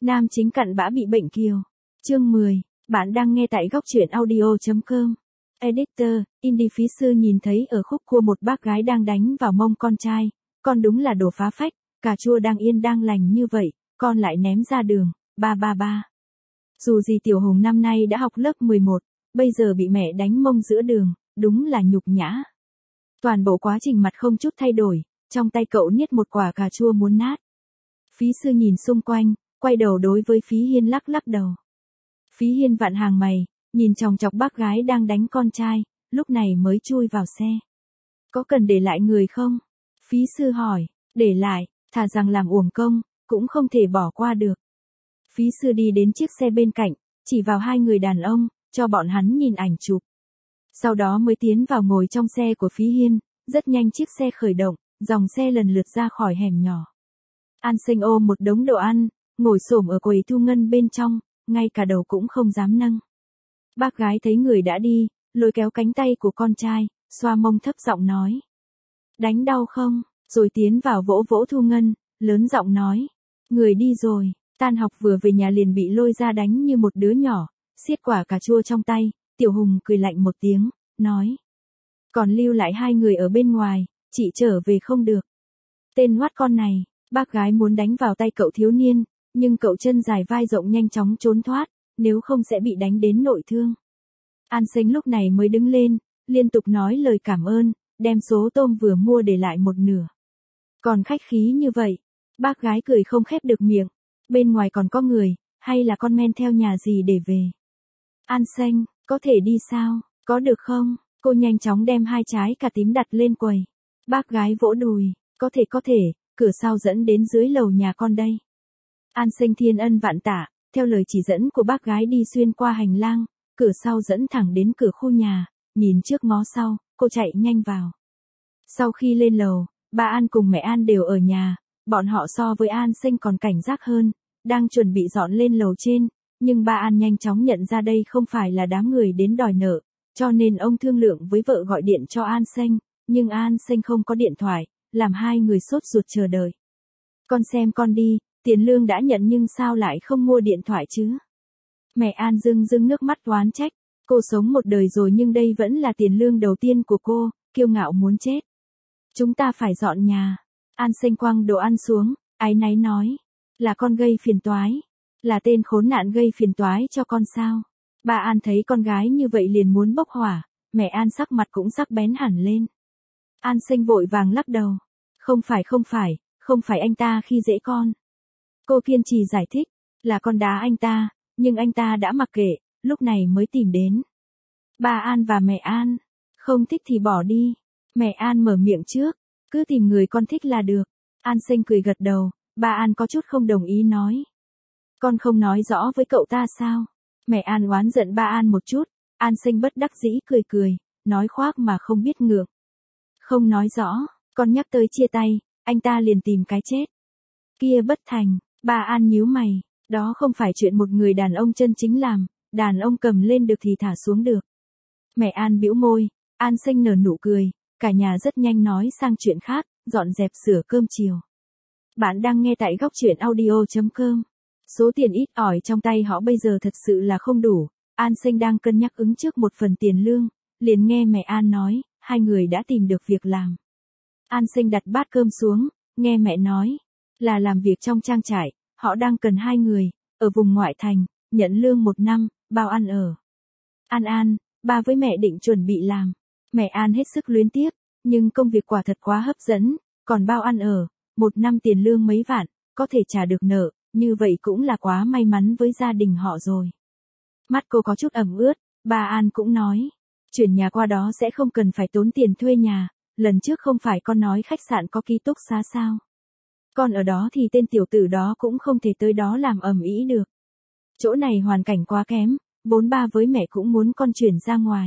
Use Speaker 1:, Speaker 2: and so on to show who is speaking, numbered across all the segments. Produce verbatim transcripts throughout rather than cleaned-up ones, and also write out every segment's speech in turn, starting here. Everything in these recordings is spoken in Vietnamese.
Speaker 1: Nam chính cặn bã bị bệnh kiều. Chương mười. Bạn đang nghe tại góc truyện audio chấm com. Editor, Indie Phí Sư nhìn thấy ở khúc cua một bác gái đang đánh vào mông con trai. Con đúng là đồ phá phách, cà chua đang yên đang lành như vậy, con lại ném ra đường, ba ba ba. Dù gì Tiểu Hùng năm nay đã học lớp mười một, bây giờ bị mẹ đánh mông giữa đường, đúng là nhục nhã. Toàn bộ quá trình mặt không chút thay đổi, trong tay cậu niết một quả cà chua muốn nát. Phí Sư nhìn xung quanh, quay đầu đối với Phí Hiên lắc lắc đầu. Phí Hiên vặn hàng mày, nhìn chòng chọc bác gái đang đánh con trai, lúc này mới chui vào xe. Có cần để lại người không? Phí Sư hỏi, để lại, thà rằng làm uổng công, cũng không thể bỏ qua được. Phí Sư đi đến chiếc xe bên cạnh, chỉ vào hai người đàn ông, cho bọn hắn nhìn ảnh chụp. Sau đó mới tiến vào ngồi trong xe của Phí Hiên, rất nhanh chiếc xe khởi động, dòng xe lần lượt ra khỏi hẻm nhỏ. An Sinh ôm một đống đồ ăn, ngồi xổm ở quầy thu ngân bên trong, ngay cả đầu cũng không dám nâng. Bác gái thấy người đã đi, lôi kéo cánh tay của con trai, xoa mông thấp giọng nói. Đánh đau không? Rồi tiến vào vỗ vỗ thu ngân, lớn giọng nói. Người đi rồi, tan học vừa về nhà liền bị lôi ra đánh như một đứa nhỏ, xiết quả cà chua trong tay, Tiểu Hùng cười lạnh một tiếng, nói. Còn lưu lại hai người ở bên ngoài, chị trở về không được. Tên hoắt con này, bác gái muốn đánh vào tay cậu thiếu niên, nhưng cậu chân dài vai rộng nhanh chóng trốn thoát, nếu không sẽ bị đánh đến nội thương. An Sinh lúc này mới đứng lên, liên tục nói lời cảm ơn, đem số tôm vừa mua để lại một nửa. Còn khách khí như vậy, bác gái cười không khép được miệng, bên ngoài còn có người, hay là con men theo nhà gì để về. An Sinh, có thể đi sao, có được không? Cô nhanh chóng đem hai trái cà tím đặt lên quầy. Bác gái vỗ đùi, có thể có thể, cửa sau dẫn đến dưới lầu nhà con đây. An Sinh thiên ân vạn tạ, theo lời chỉ dẫn của bác gái đi xuyên qua hành lang, cửa sau dẫn thẳng đến cửa khu nhà, nhìn trước ngó sau, cô chạy nhanh vào. Sau khi lên lầu, bà An cùng mẹ An đều ở nhà, bọn họ so với An Sinh còn cảnh giác hơn, đang chuẩn bị dọn lên lầu trên, nhưng bà An nhanh chóng nhận ra đây không phải là đám người đến đòi nợ, cho nên ông thương lượng với vợ gọi điện cho An Sinh, nhưng An Sinh không có điện thoại, làm hai người sốt ruột chờ đợi. Con xem con đi, tiền lương đã nhận nhưng sao lại không mua điện thoại chứ? Mẹ An rưng rưng nước mắt oán trách, cô sống một đời rồi nhưng đây vẫn là tiền lương đầu tiên của cô, kiêu ngạo muốn chết. Chúng ta phải dọn nhà. An Sinh quăng đồ ăn xuống, áy náy nói, là con gây phiền toái, là tên khốn nạn gây phiền toái cho con sao? Bà An thấy con gái như vậy liền muốn bốc hỏa, mẹ An sắc mặt cũng sắc bén hẳn lên. An Sinh vội vàng lắc đầu, không phải không phải, không phải anh ta khi dễ con. Cô kiên trì giải thích, là con đá anh ta, nhưng anh ta đã mặc kệ, lúc này mới tìm đến. Bà An và mẹ An, không thích thì bỏ đi. Mẹ An mở miệng trước, cứ tìm người con thích là được. An Sinh cười gật đầu, bà An có chút không đồng ý nói. Con không nói rõ với cậu ta sao? Mẹ An oán giận bà An một chút, An Sinh bất đắc dĩ cười cười, nói khoác mà không biết ngượng. Không nói rõ, con nhắc tới chia tay, anh ta liền tìm cái chết. Kia bất thành, bà An nhíu mày, đó không phải chuyện một người đàn ông chân chính làm, đàn ông cầm lên được thì thả xuống được. Mẹ An bĩu môi, An Sinh nở nụ cười, cả nhà rất nhanh nói sang chuyện khác, dọn dẹp sửa cơm chiều. Bạn đang nghe tại góc truyện audio chấm com. Số tiền ít ỏi trong tay họ bây giờ thật sự là không đủ, An Sinh đang cân nhắc ứng trước một phần tiền lương, liền nghe mẹ An nói, hai người đã tìm được việc làm. An Sinh đặt bát cơm xuống, nghe mẹ nói, là làm việc trong trang trại, họ đang cần hai người, ở vùng ngoại thành, nhận lương một năm, bao ăn ở. An An, ba với mẹ định chuẩn bị làm. Mẹ An hết sức luyến tiếc, nhưng công việc quả thật quá hấp dẫn, còn bao ăn ở, một năm tiền lương mấy vạn, có thể trả được nợ, như vậy cũng là quá may mắn với gia đình họ rồi. Mắt cô có chút ẩm ướt, bà An cũng nói, chuyển nhà qua đó sẽ không cần phải tốn tiền thuê nhà, lần trước không phải con nói khách sạn có ký túc xá sao? Con ở đó thì tên tiểu tử đó cũng không thể tới đó làm ầm ĩ được. Chỗ này hoàn cảnh quá kém, vốn ba với mẹ cũng muốn con chuyển ra ngoài.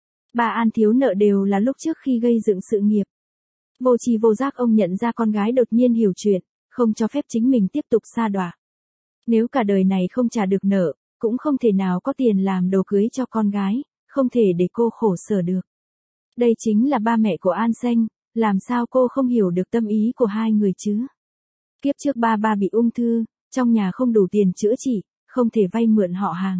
Speaker 1: Bà An thiếu nợ đều là lúc trước khi gây dựng sự nghiệp. Vô tri vô giác ông nhận ra con gái đột nhiên hiểu chuyện, không cho phép chính mình tiếp tục sa đọa. Nếu cả đời này không trả được nợ, cũng không thể nào có tiền làm đồ cưới cho con gái, không thể để cô khổ sở được. Đây chính là ba mẹ của An Sinh, làm sao cô không hiểu được tâm ý của hai người chứ? Kiếp trước ba ba bị ung thư, trong nhà không đủ tiền chữa trị, không thể vay mượn họ hàng.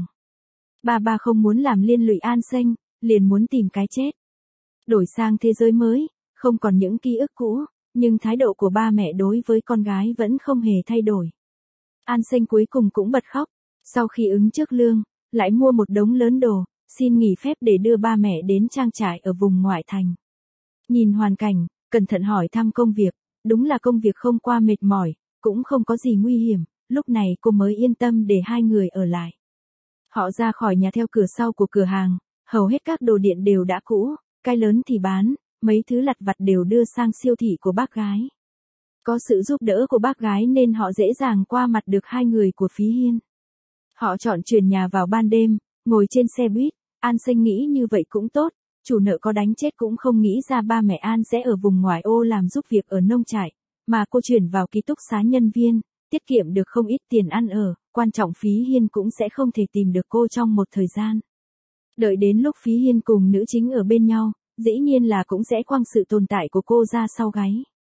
Speaker 1: Ba ba không muốn làm liên lụy An Xanh, liền muốn tìm cái chết. Đổi sang thế giới mới, không còn những ký ức cũ, nhưng thái độ của ba mẹ đối với con gái vẫn không hề thay đổi. An Xanh cuối cùng cũng bật khóc, sau khi ứng trước lương, lại mua một đống lớn đồ, xin nghỉ phép để đưa ba mẹ đến trang trại ở vùng ngoại thành. Nhìn hoàn cảnh, cẩn thận hỏi thăm công việc, đúng là công việc không qua mệt mỏi, cũng không có gì nguy hiểm, lúc này cô mới yên tâm để hai người ở lại. Họ ra khỏi nhà theo cửa sau của cửa hàng, hầu hết các đồ điện đều đã cũ, cái lớn thì bán, mấy thứ lặt vặt đều đưa sang siêu thị của bác gái. Có sự giúp đỡ của bác gái nên họ dễ dàng qua mặt được hai người của Phí Hiên. Họ chọn chuyển nhà vào ban đêm, ngồi trên xe buýt, An Xanh nghĩ như vậy cũng tốt, chủ nợ có đánh chết cũng không nghĩ ra ba mẹ An sẽ ở vùng ngoại ô làm giúp việc ở nông trại, mà cô chuyển vào ký túc xá nhân viên, tiết kiệm được không ít tiền ăn ở, quan trọng Phí Hiên cũng sẽ không thể tìm được cô trong một thời gian. Đợi đến lúc Phí Hiên cùng nữ chính ở bên nhau, dĩ nhiên là cũng sẽ quăng sự tồn tại của cô ra sau gáy.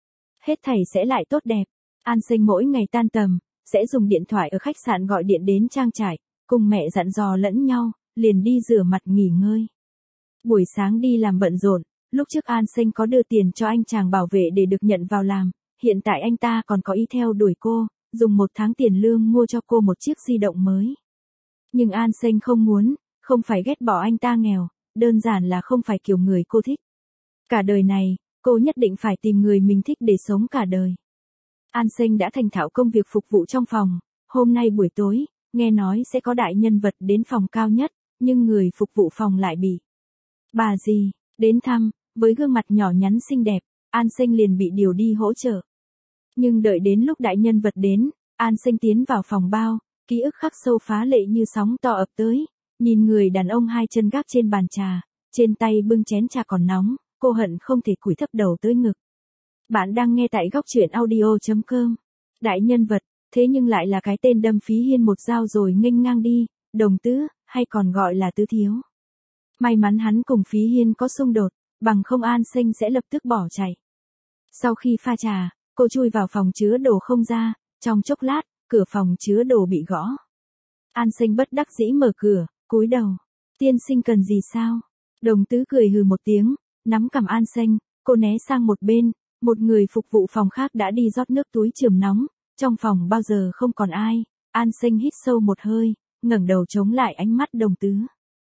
Speaker 1: Hết thảy sẽ lại tốt đẹp. An Xanh mỗi ngày tan tầm, sẽ dùng điện thoại ở khách sạn gọi điện đến trang trại, cùng mẹ dặn dò lẫn nhau, liền đi rửa mặt nghỉ ngơi. Buổi sáng đi làm bận rộn, lúc trước An Xanh có đưa tiền cho anh chàng bảo vệ để được nhận vào làm, hiện tại anh ta còn có ý theo đuổi cô, dùng một tháng tiền lương mua cho cô một chiếc di động mới. Nhưng An Xanh không muốn, không phải ghét bỏ anh ta nghèo, đơn giản là không phải kiểu người cô thích. Cả đời này, cô nhất định phải tìm người mình thích để sống cả đời. An Xanh đã thành thạo công việc phục vụ trong phòng, hôm nay buổi tối, nghe nói sẽ có đại nhân vật đến phòng cao nhất, nhưng người phục vụ phòng lại bị bà dì đến thăm, với gương mặt nhỏ nhắn xinh đẹp, An Xanh liền bị điều đi hỗ trợ. Nhưng đợi đến lúc đại nhân vật đến, An Xanh tiến vào phòng bao, ký ức khắc sâu phá lệ như sóng to ập tới, nhìn người đàn ông hai chân gác trên bàn trà, trên tay bưng chén trà còn nóng, cô hận không thể cúi thấp đầu tới ngực. Bạn đang nghe tại góc truyện audio chấm com. Đại nhân vật, thế nhưng lại là cái tên đâm Phí Hiên một dao rồi nghênh ngang đi, Đồng Tứ, hay còn gọi là Tứ Thiếu. May mắn hắn cùng Phí Hiên có xung đột, bằng không An Xanh sẽ lập tức bỏ chạy. Sau khi pha trà, cô chui vào phòng chứa đồ không ra, trong chốc lát, cửa phòng chứa đồ bị gõ. An Xanh bất đắc dĩ mở cửa, cúi đầu. Tiên sinh cần gì sao? Đồng Tứ cười hừ một tiếng, nắm cằm An Xanh, cô né sang một bên, một người phục vụ phòng khác đã đi rót nước túi chườm nóng, trong phòng bao giờ không còn ai. An Xanh hít sâu một hơi, ngẩng đầu chống lại ánh mắt Đồng Tứ.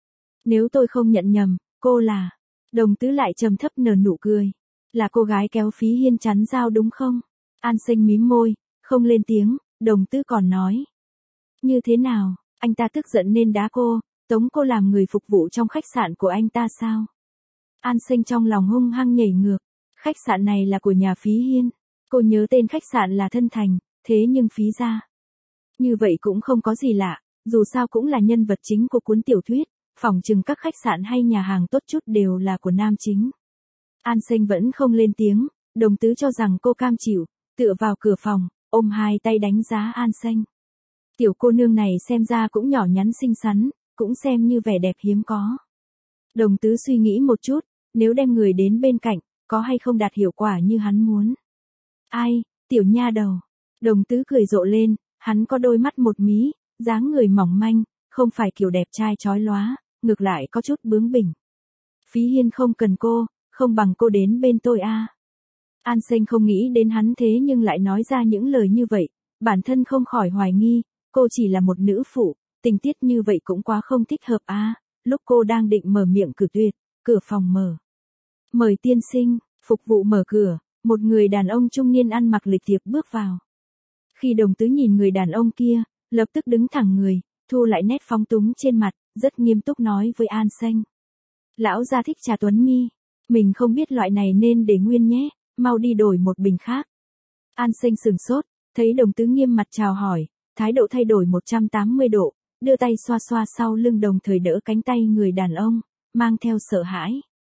Speaker 1: Nếu tôi không nhận nhầm, cô là... Đồng Tứ lại trầm thấp nở nụ cười. Là cô gái kéo Phí Hiên chắn dao đúng không? An Xanh mím môi, không lên tiếng, Đồng Tứ còn nói. Như thế nào, anh ta tức giận nên đá cô, tống cô làm người phục vụ trong khách sạn của anh ta sao? An Xanh trong lòng hung hăng nhảy ngược. Khách sạn này là của nhà Phí Hiên. Cô nhớ tên khách sạn là Thân Thành, thế nhưng Phí gia. Như vậy cũng không có gì lạ, dù sao cũng là nhân vật chính của cuốn tiểu thuyết, phỏng chừng các khách sạn hay nhà hàng tốt chút đều là của nam chính. An Xanh vẫn không lên tiếng, Đồng Tứ cho rằng cô cam chịu, tựa vào cửa phòng, ôm hai tay đánh giá An Xanh. Tiểu cô nương này xem ra cũng nhỏ nhắn xinh xắn, cũng xem như vẻ đẹp hiếm có. Đồng Tứ suy nghĩ một chút, nếu đem người đến bên cạnh, có hay không đạt hiệu quả như hắn muốn. Ai, tiểu nha đầu. Đồng Tứ cười rộ lên, hắn có đôi mắt một mí, dáng người mỏng manh, không phải kiểu đẹp trai chói lóa, ngược lại có chút bướng bỉnh. Phí Hiên không cần cô, không bằng cô đến bên tôi a. À. An Xanh không nghĩ đến hắn thế nhưng lại nói ra những lời như vậy, bản thân không khỏi hoài nghi, cô chỉ là một nữ phụ, tình tiết như vậy cũng quá không thích hợp a. À. Lúc cô đang định mở miệng cử tuyệt, cửa phòng mở. Mời tiên sinh, phục vụ mở cửa, một người đàn ông trung niên ăn mặc lịch thiệp bước vào. Khi Đồng Tứ nhìn người đàn ông kia, lập tức đứng thẳng người, thu lại nét phóng túng trên mặt, rất nghiêm túc nói với An Xanh. Lão gia thích trà Tuấn Mi, mình không biết loại này nên để nguyên nhé, mau đi đổi một bình khác. An Xanh sừng sốt, thấy Đồng Tứ nghiêm mặt chào hỏi, thái độ thay đổi một trăm tám mươi độ, đưa tay xoa xoa sau lưng đồng thời đỡ cánh tay người đàn ông, mang theo sợ hãi.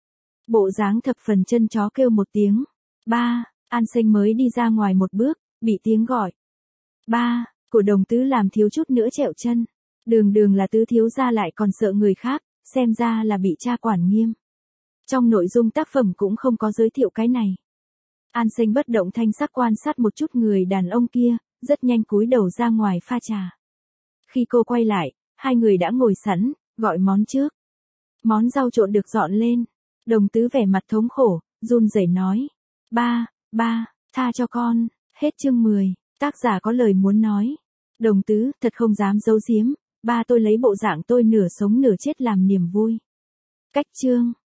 Speaker 1: Bộ dáng thập phần chân chó kêu một tiếng. Ba, An Xanh mới đi ra ngoài một bước, bị tiếng gọi. Ba, của Đồng Tứ làm thiếu chút nữa trẹo chân. Đường đường là tứ thiếu gia lại còn sợ người khác, xem ra là bị cha quản nghiêm. Trong nội dung tác phẩm cũng không có giới thiệu cái này. An Xanh bất động thanh sắc quan sát một chút người đàn ông kia, rất nhanh cúi đầu ra ngoài pha trà. Khi cô quay lại, hai người đã ngồi sẵn, gọi món trước. Món rau trộn được dọn lên. Đồng Tứ vẻ mặt thống khổ, run rẩy nói. Ba, ba, tha cho con. Hết chương mười. Tác giả có lời muốn nói. Đồng Tứ, thật không dám giấu giếm. Ba tôi lấy bộ dạng tôi nửa sống nửa chết làm niềm vui. Cách chương.